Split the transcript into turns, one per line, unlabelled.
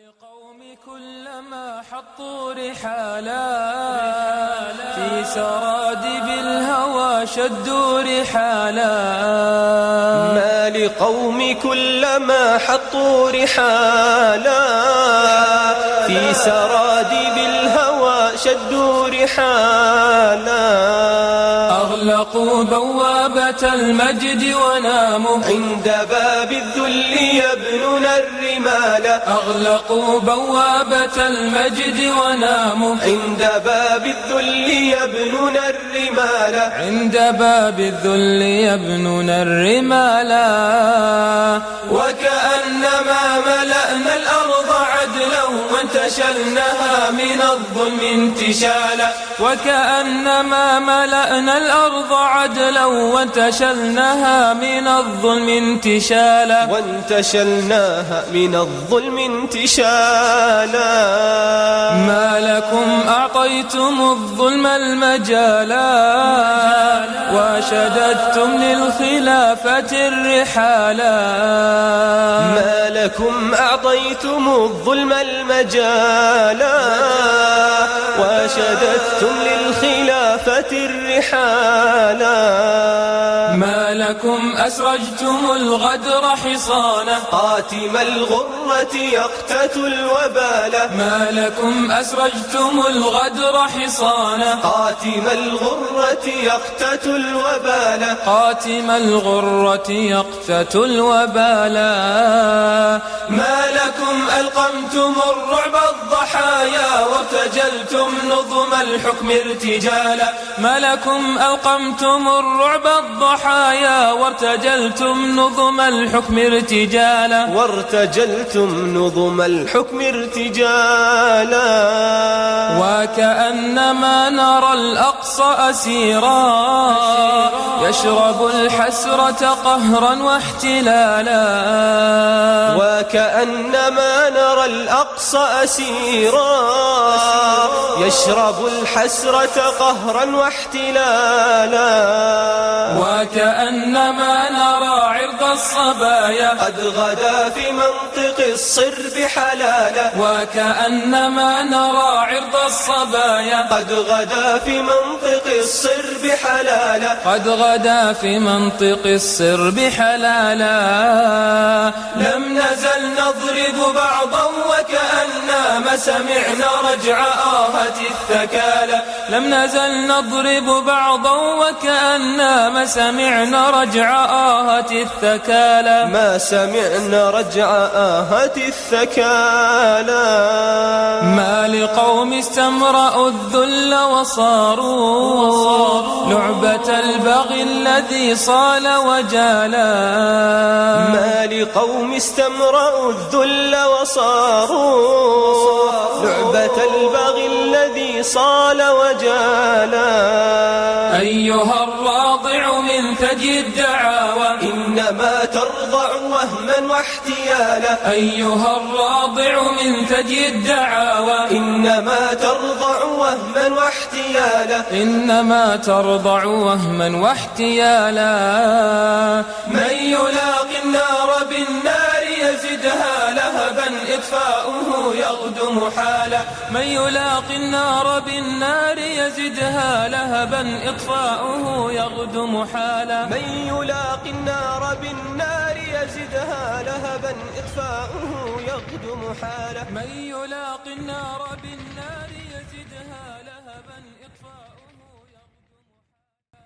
لقوم كلما حطوا رحالا في سرادب الهوى شدوا رحالا.
ما لقوم كلما حطوا رحالا في سرادب الهوى شدوا رحالا.
أغلقوا بوابة المجد وناموا
عند باب الذل يبنون الرمال.
أغلقوا بوابة المجد وناموا
عند باب الذل يبنون الرمال.
عند باب الذل يبنون الرمالا. وكأنما ملأنا الأرض عدلا وانتشلناها من الظلم انتشالا. وكأنما ملأنا الأرض عدلا وانتشلناها من الظلم انتشالا.
وانتشلناها من الظلم انتشالا.
ما لكم أعطيتم الظلم المجالا وشددتم للخلافة الرحالا.
ما لكم أعطيتم الظلم المجالا وشددتم للخلافة الرحالا.
ما لكم أسرجتم الغدر حصانا
قاتم الغرة يقتتل الوبال.
ما لكم أسرجتم الغدر حصانا
قاتم الغرة يقتتل الوبال.
قاتم الغرة يقتتل الوبالا. ما لكم ألقمتم الرعب الضحايا وارتجلتم نظم الحكم ارتجالا. ما لكم ألقمتم الرعب الضحايا وارتجلتم نظم الحكم ارتجالا.
وارتجلتم نظم الحكم ارتجالا.
وكأنما نرى الأقصى أسيرا يشرب الحسرة قهرا واحتلالا.
وكأنما نرى الأقصى أسيرا يشرب الحسرة قهرا واحتلالا.
وكأنما نرى عرض الصبايا
قد غدا في منطق الصرب حلالا.
وكأنما نرى عرض الصبايا
قد غدا في منطق الصرب حلالا.
قد غدا في منطق الصرب حلالا. لم نزل نضرب بعضا وكأنما سمعنا رجع آهة الثكالى. لم نزل نضرب بعضا وكأنما سمعنا رجع آهة الثكالى.
ما سمعنا رجع آهة الثكالى.
ما لقوم استمرأوا الذل وصاروا لعبة البغي الذي صال وجالا.
ما لقوم استمرأوا الذل وصاروا لعبة البغي الذي صال وجالا.
أيها الراضع من ثدي الدعاوى
إنما ترضع وهما واحتيالا.
أيها الراضع من ثدي الدعاوى
إنما ترضع وهما واحتيالا.
إنما ترضع وهما واحتيالا. من يلاقي النار بالنار يزدها لهبا إطفاؤه يغدو محالا. من يلاقي النار بالنار يزدها لهبا إطفاؤه يغدو محالا.
من يلاقي النار بالنار يزدها لهبا إطفاؤه يغدو محالا.
من يلاقي النار بالنار